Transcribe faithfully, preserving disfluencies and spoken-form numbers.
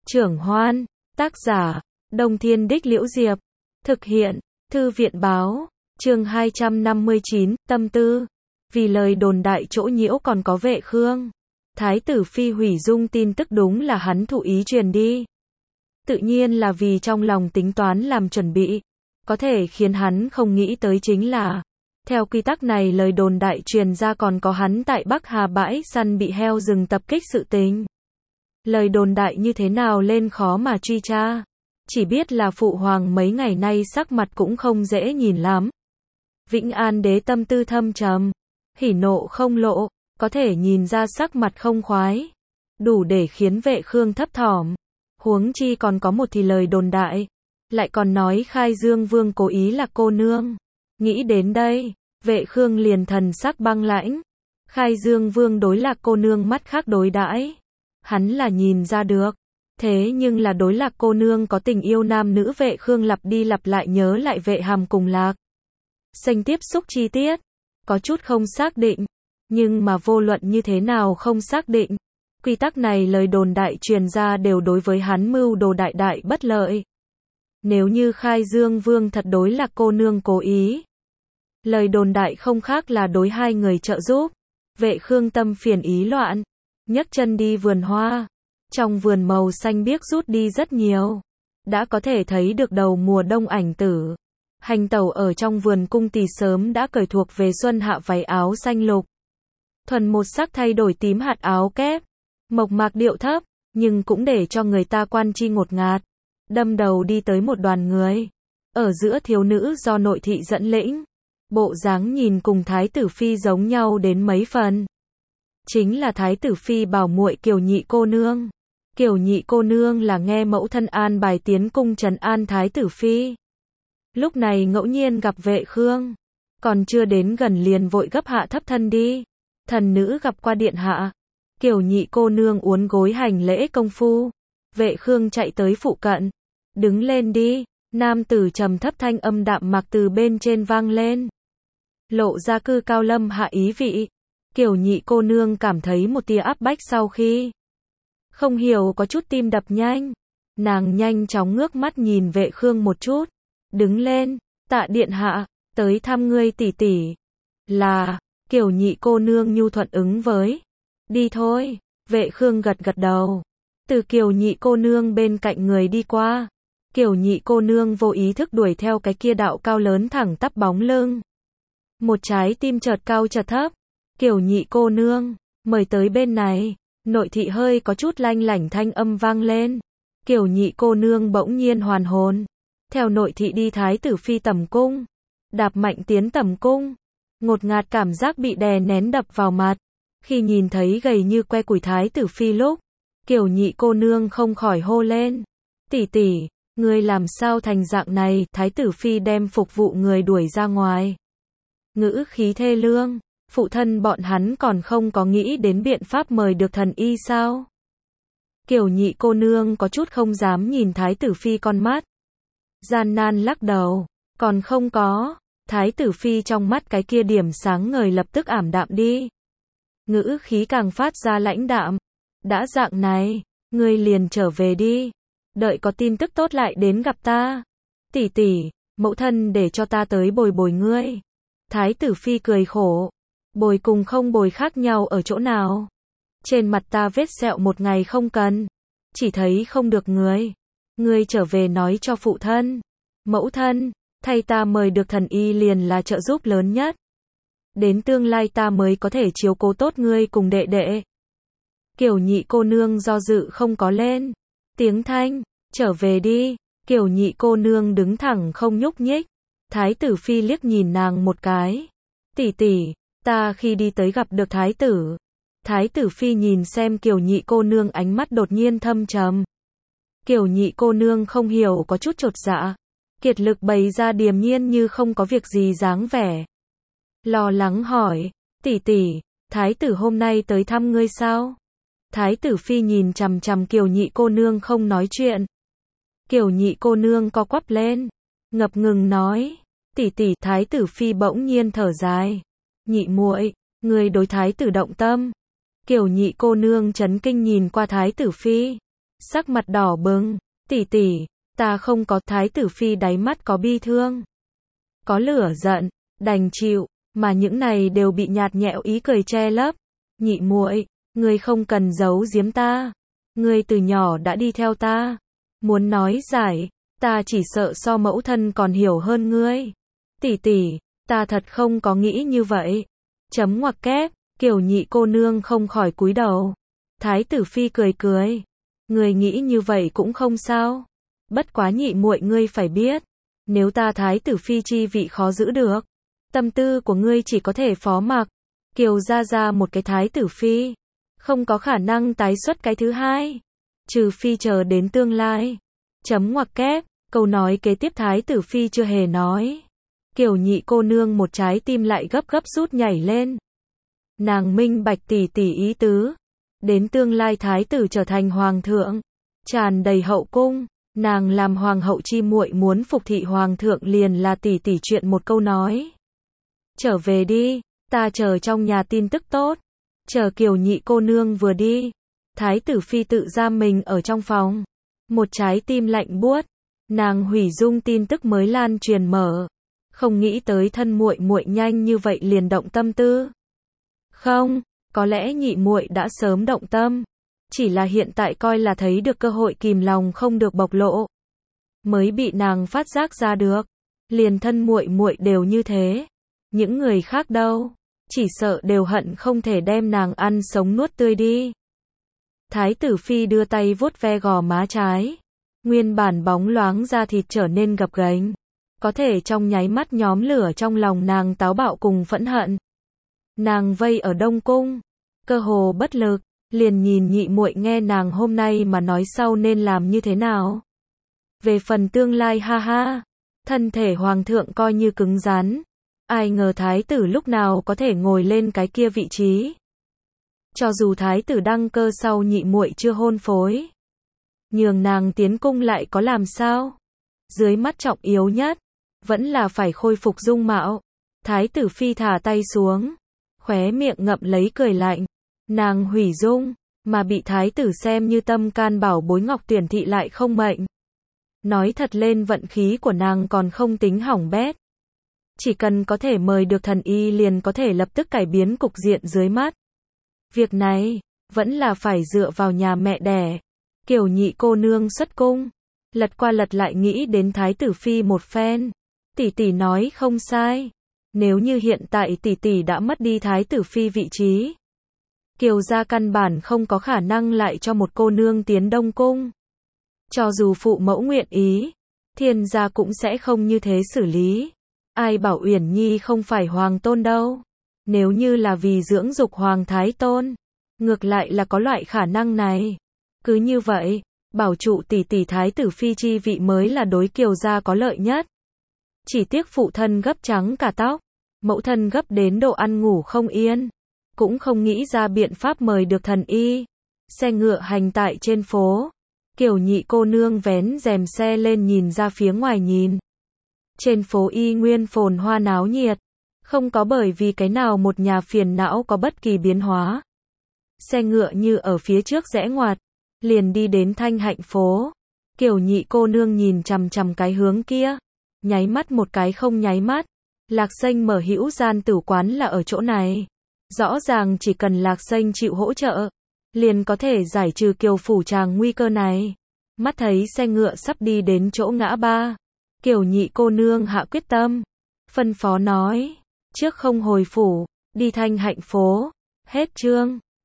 Trưởng Hoan, tác giả, Đông Thiên Đích Liễu Diệp, thực hiện, Thư viện báo, chương hai trăm năm mươi chín, tâm tư. Vì lời đồn đại chỗ nhiễu còn có Vệ Khương. Thái tử phi hủy dung tin tức đúng là hắn thụ ý truyền đi. Tự nhiên là vì trong lòng tính toán làm chuẩn bị. Có thể khiến hắn không nghĩ tới chính là, theo quy tắc này lời đồn đại truyền ra còn có hắn tại Bắc Hà bãi săn bị heo rừng tập kích sự tình. Lời đồn đại như thế nào lên khó mà truy tra. Chỉ biết là phụ hoàng mấy ngày nay sắc mặt cũng không dễ nhìn lắm. Vĩnh An đế tâm tư thâm trầm, hỉ nộ không lộ, có thể nhìn ra sắc mặt không khoái. Đủ để khiến Vệ Khương thấp thỏm. Huống chi còn có một thì lời đồn đại. Lại còn nói Khai Dương Vương cố ý là cô nương. Nghĩ đến đây, Vệ Khương liền thần sắc băng lãnh. Khai Dương Vương đối Lạc cô nương mắt khác đối đãi. Hắn là nhìn ra được. Thế nhưng là đối Lạc cô nương có tình yêu nam nữ, Vệ Khương lặp đi lặp lại nhớ lại Vệ Hàm cùng Lạc Xanh tiếp xúc chi tiết. Có chút không xác định. Nhưng mà vô luận như thế nào không xác định. Quy tắc này lời đồn đại truyền ra đều đối với hắn mưu đồ đại đại bất lợi. Nếu như Khai Dương Vương thật đối Lạc cô nương cố ý, lời đồn đại không khác là đối hai người trợ giúp. Vệ Khương tâm phiền ý loạn, nhấc chân đi vườn hoa. Trong vườn màu xanh biếc rút đi rất nhiều. Đã có thể thấy được đầu mùa đông ảnh tử. Hành tẩu ở trong vườn cung tỳ sớm đã cởi thuộc về xuân hạ váy áo xanh lục. Thuần một sắc thay đổi tím hạt áo kép. Mộc mạc điệu thấp, nhưng cũng để cho người ta quan chi ngột ngạt. Đâm đầu đi tới một đoàn người. Ở giữa thiếu nữ do nội thị dẫn lĩnh. Bộ dáng nhìn cùng Thái tử phi giống nhau đến mấy phần. Chính là Thái tử phi bảo muội Kiều Nhị cô nương. Kiều Nhị cô nương là nghe mẫu thân an bài tiến cung trấn an Thái tử phi. Lúc này ngẫu nhiên gặp Vệ Khương. Còn chưa đến gần liền vội gấp hạ thấp thân đi. Thần nữ gặp qua điện hạ. Kiều Nhị cô nương uốn gối hành lễ công phu. Vệ Khương chạy tới phụ cận. Đứng lên đi. Nam tử trầm thấp thanh âm đạm mạc từ bên trên vang lên. Lộ ra cư cao lâm hạ ý vị. Kiều Nhị cô nương cảm thấy một tia áp bách sau khi. Không hiểu có chút tim đập nhanh. Nàng nhanh chóng ngước mắt nhìn Vệ Khương một chút. Đứng lên. Tạ điện hạ. Tới thăm ngươi tỷ tỷ. Là. Kiều Nhị cô nương nhu thuận ứng với. Đi thôi. Vệ Khương gật gật đầu. Từ Kiều Nhị cô nương bên cạnh người đi qua. Kiều Nhị cô nương vô ý thức đuổi theo cái kia đạo cao lớn thẳng tắp bóng lưng. Một trái tim chợt cao chợt thấp. Kiều Nhị cô nương, mời tới bên này. Nội thị hơi có chút lanh lảnh thanh âm vang lên. Kiều Nhị cô nương bỗng nhiên hoàn hồn. Theo nội thị đi Thái tử phi tẩm cung. Đạp mạnh tiến tẩm cung. Ngột ngạt cảm giác bị đè nén đập vào mặt. Khi nhìn thấy gầy như que củi Thái tử phi lúc. Kiều Nhị cô nương không khỏi hô lên. Tỷ tỷ, ngươi làm sao thành dạng này? Thái tử phi đem phục vụ người đuổi ra ngoài. Ngữ khí thê lương. Phụ thân bọn hắn còn không có nghĩ đến biện pháp mời được thần y sao? Kiều Nhị cô nương có chút không dám nhìn Thái tử phi con mắt. Gian nan lắc đầu. Còn không có. Thái tử phi trong mắt cái kia điểm sáng ngời lập tức ảm đạm đi. Ngữ khí càng phát ra lãnh đạm. Đã dạng này, ngươi liền trở về đi. Đợi có tin tức tốt lại đến gặp ta. Tỷ tỷ, mẫu thân để cho ta tới bồi bồi ngươi. Thái tử phi cười khổ. Bồi cùng không bồi khác nhau ở chỗ nào? Trên mặt ta vết sẹo một ngày không cần. Chỉ thấy không được ngươi. Ngươi trở về nói cho phụ thân. Mẫu thân, thay ta mời được thần y liền là trợ giúp lớn nhất. Đến tương lai ta mới có thể chiếu cố tốt ngươi cùng đệ đệ. Kiều Nhị cô nương do dự không có lên. Tiếng thanh, trở về đi. Kiều Nhị cô nương đứng thẳng không nhúc nhích. Thái tử phi liếc nhìn nàng một cái. Tỷ tỷ, ta khi đi tới gặp được thái tử. Thái tử phi nhìn xem Kiều Nhị cô nương ánh mắt đột nhiên thâm trầm. Kiều Nhị cô nương không hiểu có chút chột dạ. Kiệt lực bày ra điềm nhiên như không có việc gì dáng vẻ. Lo lắng hỏi, tỷ tỷ, thái tử hôm nay tới thăm ngươi sao? Thái tử phi nhìn chằm chằm Kiều Nhị cô nương không nói chuyện. Kiều Nhị cô nương co quắp lên, ngập ngừng nói, tỷ tỷ. Thái tử phi bỗng nhiên thở dài. Nhị muội, ngươi đối thái tử động tâm. Kiều Nhị cô nương chấn kinh nhìn qua thái tử phi. sắc mặt đỏ bừng. Tỷ tỷ, ta không có. Thái tử phi đáy mắt có bi thương, có lửa giận, đành chịu, mà những này đều bị nhạt nhẽo ý cười che lấp. Nhị muội, ngươi không cần giấu giếm ta. Ngươi từ nhỏ đã đi theo ta. Muốn nói giải, ta chỉ sợ so mẫu thân còn hiểu hơn ngươi. Tỷ tỷ, ta thật không có nghĩ như vậy. Chấm ngoặc kép, Kiều nhị cô nương không khỏi cúi đầu. Thái tử phi cười cười. Ngươi nghĩ như vậy cũng không sao. Bất quá nhị muội ngươi phải biết, nếu ta thái tử phi chi vị khó giữ được, tâm tư của ngươi chỉ có thể phó mặc. Kiều gia gia một cái thái tử phi, không có khả năng tái xuất cái thứ hai, trừ phi chờ đến tương lai. Chấm ngoặc kép, câu nói kế tiếp thái tử phi chưa hề nói. Kiều nhị cô nương một trái tim lại gấp gấp rút nhảy lên. Nàng minh bạch tỷ tỷ ý tứ, đến tương lai thái tử trở thành hoàng thượng, tràn đầy hậu cung, nàng làm hoàng hậu chi muội muốn phục thị hoàng thượng liền là tỷ tỷ chuyện một câu nói. Trở về đi, ta chờ trong nhà tin tức tốt. Chờ Kiều nhị cô nương vừa đi, thái tử phi tự giam mình ở trong phòng, một trái tim lạnh buốt, nàng hủy dung tin tức mới lan truyền mở, không nghĩ tới thân muội muội nhanh như vậy liền động tâm tư. Không, có lẽ nhị muội đã sớm động tâm, chỉ là hiện tại coi là thấy được cơ hội kìm lòng không được bộc lộ, mới bị nàng phát giác ra được. Liền thân muội muội đều như thế, những người khác đâu, chỉ sợ đều hận không thể đem nàng ăn sống nuốt tươi đi. Thái tử phi đưa tay vuốt ve gò má trái, nguyên bản bóng loáng da thịt trở nên gập ghềnh, có thể trong nháy mắt nhóm lửa trong lòng nàng táo bạo cùng phẫn hận. Nàng vây ở Đông Cung, cơ hồ bất lực, liền nhìn nhị muội nghe nàng hôm nay mà nói sau nên làm như thế nào. Về phần tương lai ha ha, thân thể hoàng thượng coi như cứng rắn, ai ngờ thái tử lúc nào có thể ngồi lên cái kia vị trí. Cho dù thái tử đăng cơ sau nhị muội chưa hôn phối, nhường nàng tiến cung lại có làm sao? Dưới mắt trọng yếu nhất, vẫn là phải khôi phục dung mạo. Thái tử phi thả tay xuống, khóe miệng ngậm lấy cười lạnh. Nàng hủy dung, mà bị thái tử xem như tâm can bảo bối Ngọc Tuyển Thị lại không mệnh. Nói thật lên vận khí của nàng còn không tính hỏng bét. Chỉ cần có thể mời được thần y liền có thể lập tức cải biến cục diện dưới mắt. Việc này, vẫn là phải dựa vào nhà mẹ đẻ. Kiều nhị cô nương xuất cung, lật qua lật lại nghĩ đến thái tử phi một phen. Tỷ tỷ nói không sai. Nếu như hiện tại tỷ tỷ đã mất đi thái tử phi vị trí, Kiều gia căn bản không có khả năng lại cho một cô nương tiến Đông Cung. Cho dù phụ mẫu nguyện ý, Thiên gia cũng sẽ không như thế xử lý. Ai bảo Uyển Nhi không phải hoàng tôn đâu. Nếu như là vì dưỡng dục hoàng thái tôn, ngược lại là có loại khả năng này. Cứ như vậy, bảo trụ tỷ tỷ thái tử phi chi vị mới là đối Kiều gia có lợi nhất. Chỉ tiếc phụ thân gấp trắng cả tóc, mẫu thân gấp đến độ ăn ngủ không yên, cũng không nghĩ ra biện pháp mời được thần y. Xe ngựa hành tại trên phố, Kiều nhị cô nương vén rèm xe lên nhìn ra phía ngoài nhìn. Trên phố y nguyên phồn hoa náo nhiệt, không có bởi vì cái nào một nhà phiền não có bất kỳ biến hóa. Xe ngựa như ở phía trước rẽ ngoặt, liền đi đến Thanh Hạnh phố. Kiều nhị cô nương nhìn chằm chằm cái hướng kia, nháy mắt một cái không nháy mắt. Lạc Xanh mở hữu gian tử quán là ở chỗ này. Rõ ràng chỉ cần Lạc Xanh chịu hỗ trợ, liền có thể giải trừ Kiều phủ tràng nguy cơ này. Mắt thấy xe ngựa sắp đi đến chỗ ngã ba, Kiều nhị cô nương hạ quyết tâm, phân phó nói, trước không hồi phủ, đi Thanh Hạnh phố. Hết chương.